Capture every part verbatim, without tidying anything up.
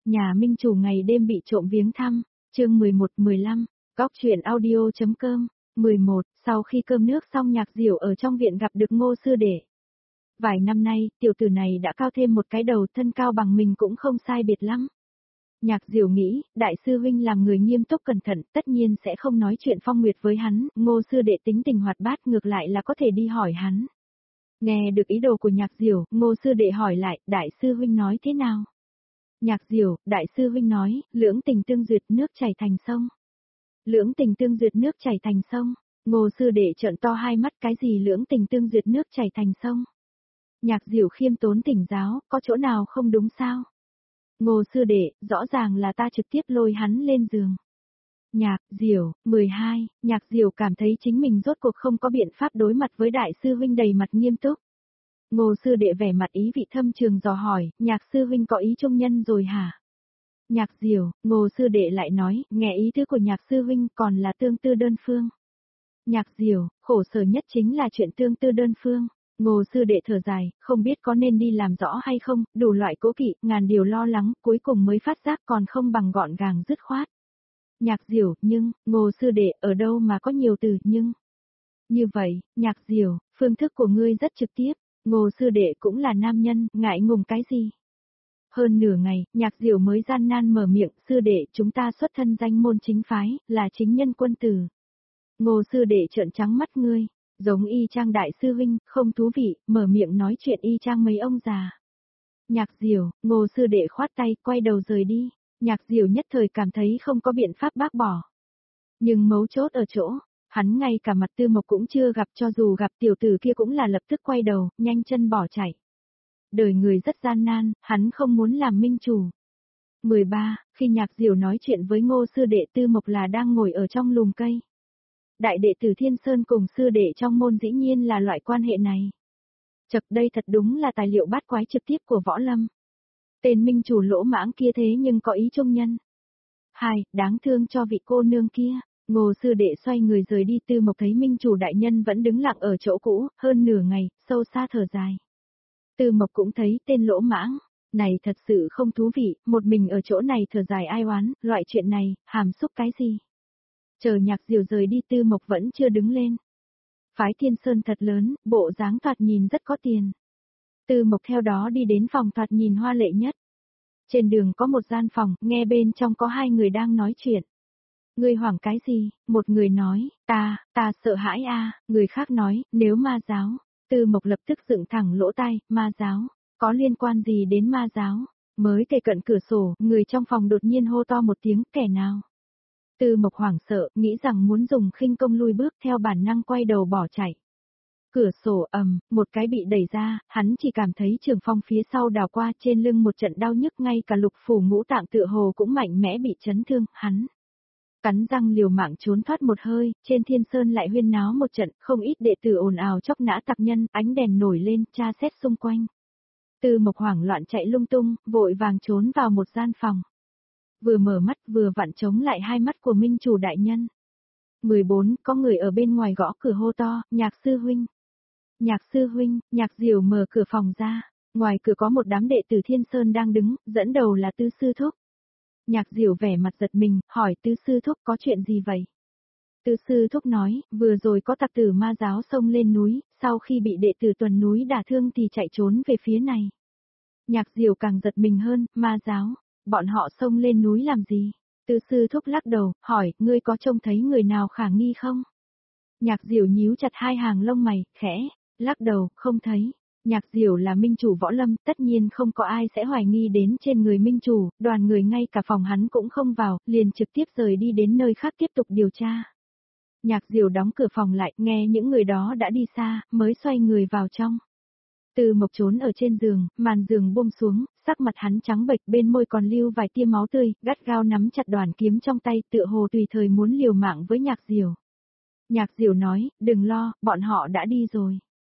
Nhà minh chủ ngày đêm bị trộm viếng thăm, chương mười một mười lăm, Cóc truyện audio.com, mười một, sau khi cơm nước xong Nhạc Diểu ở trong viện gặp được Ngô sư đệ. Vài năm nay, tiểu tử này đã cao thêm một cái đầu, thân cao bằng mình cũng không sai biệt lắm. Nhạc Diểu nghĩ, đại sư huynh làm người nghiêm túc cẩn thận, tất nhiên sẽ không nói chuyện phong nguyệt với hắn, Ngô sư đệ tính tình hoạt bát ngược lại là có thể đi hỏi hắn. Nghe được ý đồ của Nhạc Diểu, Ngô sư đệ hỏi lại, đại sư huynh nói thế nào? Nhạc Diểu, đại sư huynh nói, lưỡng tình tương duyệt nước chảy thành sông. Lưỡng tình tương duyệt nước chảy thành sông, Ngô sư đệ trợn to hai mắt, cái gì lưỡng tình tương duyệt nước chảy thành sông? Nhạc Diểu khiêm tốn tỉnh giáo, có chỗ nào không đúng sao? Ngô sư đệ, rõ ràng là ta trực tiếp lôi hắn lên giường. Nhạc Diểu, mười hai, Nhạc Diểu cảm thấy chính mình rốt cuộc không có biện pháp đối mặt với đại sư huynh đầy mặt nghiêm túc. Ngô sư đệ vẻ mặt ý vị thâm trường dò hỏi, Nhạc sư huynh có ý trung nhân rồi hả? Nhạc Diểu, Ngô sư đệ lại nói, nghe ý tứ của Nhạc sư huynh còn là tương tư đơn phương. Nhạc Diểu, khổ sở nhất chính là chuyện tương tư đơn phương. Ngô sư đệ thở dài, không biết có nên đi làm rõ hay không, đủ loại cố kỵ, ngàn điều lo lắng, cuối cùng mới phát giác còn không bằng gọn gàng dứt khoát. Nhạc Diểu, nhưng, Ngô sư đệ, ở đâu mà có nhiều từ nhưng. Như vậy, Nhạc Diểu, phương thức của ngươi rất trực tiếp, Ngô sư đệ cũng là nam nhân, ngại ngùng cái gì? Hơn nửa ngày, Nhạc Diểu mới gian nan mở miệng, sư đệ, chúng ta xuất thân danh môn chính phái, là chính nhân quân tử. Ngô sư đệ trợn trắng mắt ngươi, giống y chang đại sư huynh, không thú vị, mở miệng nói chuyện y chang mấy ông già. Nhạc Diểu, Ngô sư đệ khoát tay, quay đầu rời đi. Nhạc Diểu nhất thời cảm thấy không có biện pháp bác bỏ. Nhưng mấu chốt ở chỗ, hắn ngay cả mặt Tư Mộc cũng chưa gặp, cho dù gặp tiểu tử kia cũng là lập tức quay đầu, nhanh chân bỏ chạy. Đời người rất gian nan, hắn không muốn làm minh chủ. mười ba, khi Nhạc Diểu nói chuyện với Ngô sư đệ, Tư Mộc là đang ngồi ở trong lùm cây. Đại đệ tử Thiên Sơn cùng sư đệ trong môn dĩ nhiên là loại quan hệ này. Chật, đây thật đúng là tài liệu bát quái trực tiếp của võ lâm. Tên minh chủ lỗ mãng kia thế nhưng có ý trung nhân. Hai, đáng thương cho vị cô nương kia. Ngô sư đệ xoay người rời đi, Tư Mộc thấy minh chủ đại nhân vẫn đứng lặng ở chỗ cũ, hơn nửa ngày, sâu xa thở dài. Tư Mộc cũng thấy tên lỗ mãng, này thật sự không thú vị, một mình ở chỗ này thở dài ai oán, loại chuyện này, hàm xúc cái gì. Chờ Nhạc Diểu rời đi, Tư Mộc vẫn chưa đứng lên. Phái Thiên Sơn thật lớn, bộ dáng thoạt nhìn rất có tiền. Tư Mộc theo đó đi đến phòng thoạt nhìn hoa lệ nhất. Trên đường có một gian phòng, nghe bên trong có hai người đang nói chuyện. Ngươi hoảng cái gì? Một người nói, ta, ta sợ hãi a. Người khác nói, nếu ma giáo. Tư Mộc lập tức dựng thẳng lỗ tai, ma giáo, có liên quan gì đến ma giáo? Mới kề cận cửa sổ, người trong phòng đột nhiên hô to một tiếng, kẻ nào? Tư Mộc hoảng sợ, nghĩ rằng muốn dùng khinh công lui bước, theo bản năng quay đầu bỏ chạy. Cửa sổ ầm, một cái bị đẩy ra, hắn chỉ cảm thấy trường phong phía sau đào qua, trên lưng một trận đau nhức, ngay cả lục phủ ngũ tạng tựa hồ cũng mạnh mẽ bị chấn thương, hắn cắn răng liều mạng trốn thoát một hơi, trên Thiên Sơn lại huyên náo một trận, không ít đệ tử ồn ào chóc nã tặc nhân, ánh đèn nổi lên, tra xét xung quanh. Tư Mộc hoảng loạn chạy lung tung, vội vàng trốn vào một gian phòng. Vừa mở mắt vừa vặn chống lại hai mắt của minh chủ đại nhân. mười bốn, có người ở bên ngoài gõ cửa hô to, Nhạc sư huynh. Nhạc sư huynh, Nhạc Diểu mở cửa phòng ra, ngoài cửa có một đám đệ tử Thiên Sơn đang đứng, dẫn đầu là Tư sư thúc. Nhạc Diểu vẻ mặt giật mình, hỏi Tư sư thúc có chuyện gì vậy? Tư sư thúc nói, vừa rồi có tặc tử ma giáo xông lên núi, sau khi bị đệ tử tuần núi đả thương thì chạy trốn về phía này. Nhạc Diểu càng giật mình hơn, ma giáo, bọn họ xông lên núi làm gì? Tư sư thúc lắc đầu, hỏi, ngươi có trông thấy người nào khả nghi không? Nhạc Diểu nhíu chặt hai hàng lông mày, khẽ, lắc đầu, không thấy. Nhạc Diểu là minh chủ võ lâm, tất nhiên không có ai sẽ hoài nghi đến trên người minh chủ, đoàn người ngay cả phòng hắn cũng không vào, liền trực tiếp rời đi đến nơi khác tiếp tục điều tra. Nhạc Diểu đóng cửa phòng lại, nghe những người đó đã đi xa, mới xoay người vào trong. Tư Mộc trốn ở trên giường, màn giường buông xuống, sắc mặt hắn trắng bệch, bên môi còn lưu vài tia máu tươi, gắt gao nắm chặt đoàn kiếm trong tay, tựa hồ tùy thời muốn liều mạng với Nhạc Diểu. Nhạc Diểu nói, đừng lo, bọn họ đã đi rồi.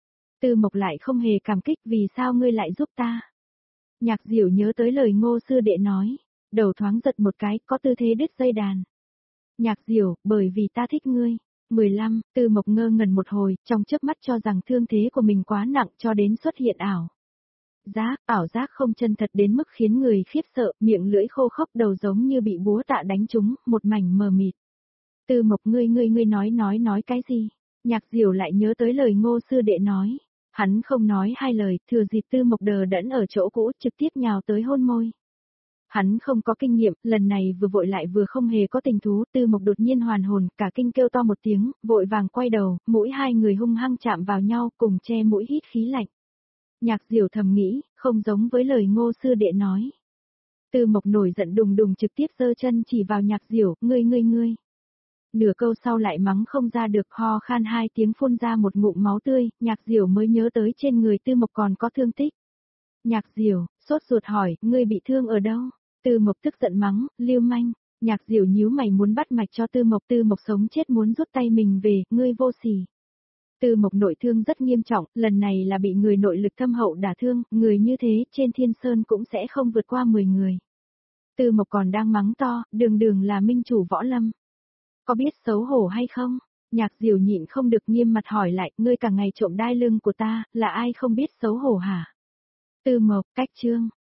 Tư Mộc lại không hề cảm kích, vì sao ngươi lại giúp ta? Nhạc Diểu nhớ tới lời Ngô sư đệ nói, đầu thoáng giật một cái, có tư thế đứt dây đàn. Nhạc Diểu, bởi vì ta thích ngươi. mười lăm, Tư Mộc ngơ ngẩn một hồi, trong chớp mắt cho rằng thương thế của mình quá nặng cho đến xuất hiện ảo. Giác, ảo giác không chân thật đến mức khiến người khiếp sợ, miệng lưỡi khô khốc đầu giống như bị búa tạ đánh trúng, một mảnh mờ mịt. Tư Mộc ngươi ngươi ngươi nói nói nói cái gì? Nhạc Diểu lại nhớ tới lời Ngô sư đệ nói. Hắn không nói hai lời, thừa dịp Tư Mộc đờ đẫn ở chỗ cũ trực tiếp nhào tới hôn môi. Hắn không có kinh nghiệm, lần này vừa vội lại vừa không hề có tình thú, Tư Mộc đột nhiên hoàn hồn, cả kinh kêu to một tiếng, vội vàng quay đầu, mũi hai người hung hăng chạm vào nhau, cùng che mũi hít khí lạnh. Nhạc Diểu thầm nghĩ, không giống với lời Ngô sư đệ nói. Tư Mộc nổi giận đùng đùng trực tiếp giơ chân chỉ vào Nhạc Diểu, ngươi ngươi ngươi. Nửa câu sau lại mắng không ra được, ho khan hai tiếng phun ra một ngụm máu tươi, Nhạc Diểu mới nhớ tới trên người Tư Mộc còn có thương tích. Nhạc Diểu, sốt ruột hỏi, ngươi bị thương ở đâu? Tư Mộc tức giận mắng, lưu manh. Nhạc Diểu nhíu mày muốn bắt mạch cho Tư Mộc, Tư Mộc sống chết muốn rút tay mình về, ngươi vô sỉ. Tư Mộc nội thương rất nghiêm trọng, lần này là bị người nội lực thâm hậu đả thương, người như thế trên Thiên Sơn cũng sẽ không vượt qua mười người. Tư Mộc còn đang mắng to, đường đường là minh chủ võ lâm. Có biết xấu hổ hay không? Nhạc Diểu nhịn không được nghiêm mặt hỏi lại, ngươi cả ngày trộm đai lưng của ta, là ai không biết xấu hổ hả? Tư Mộc, cách chương.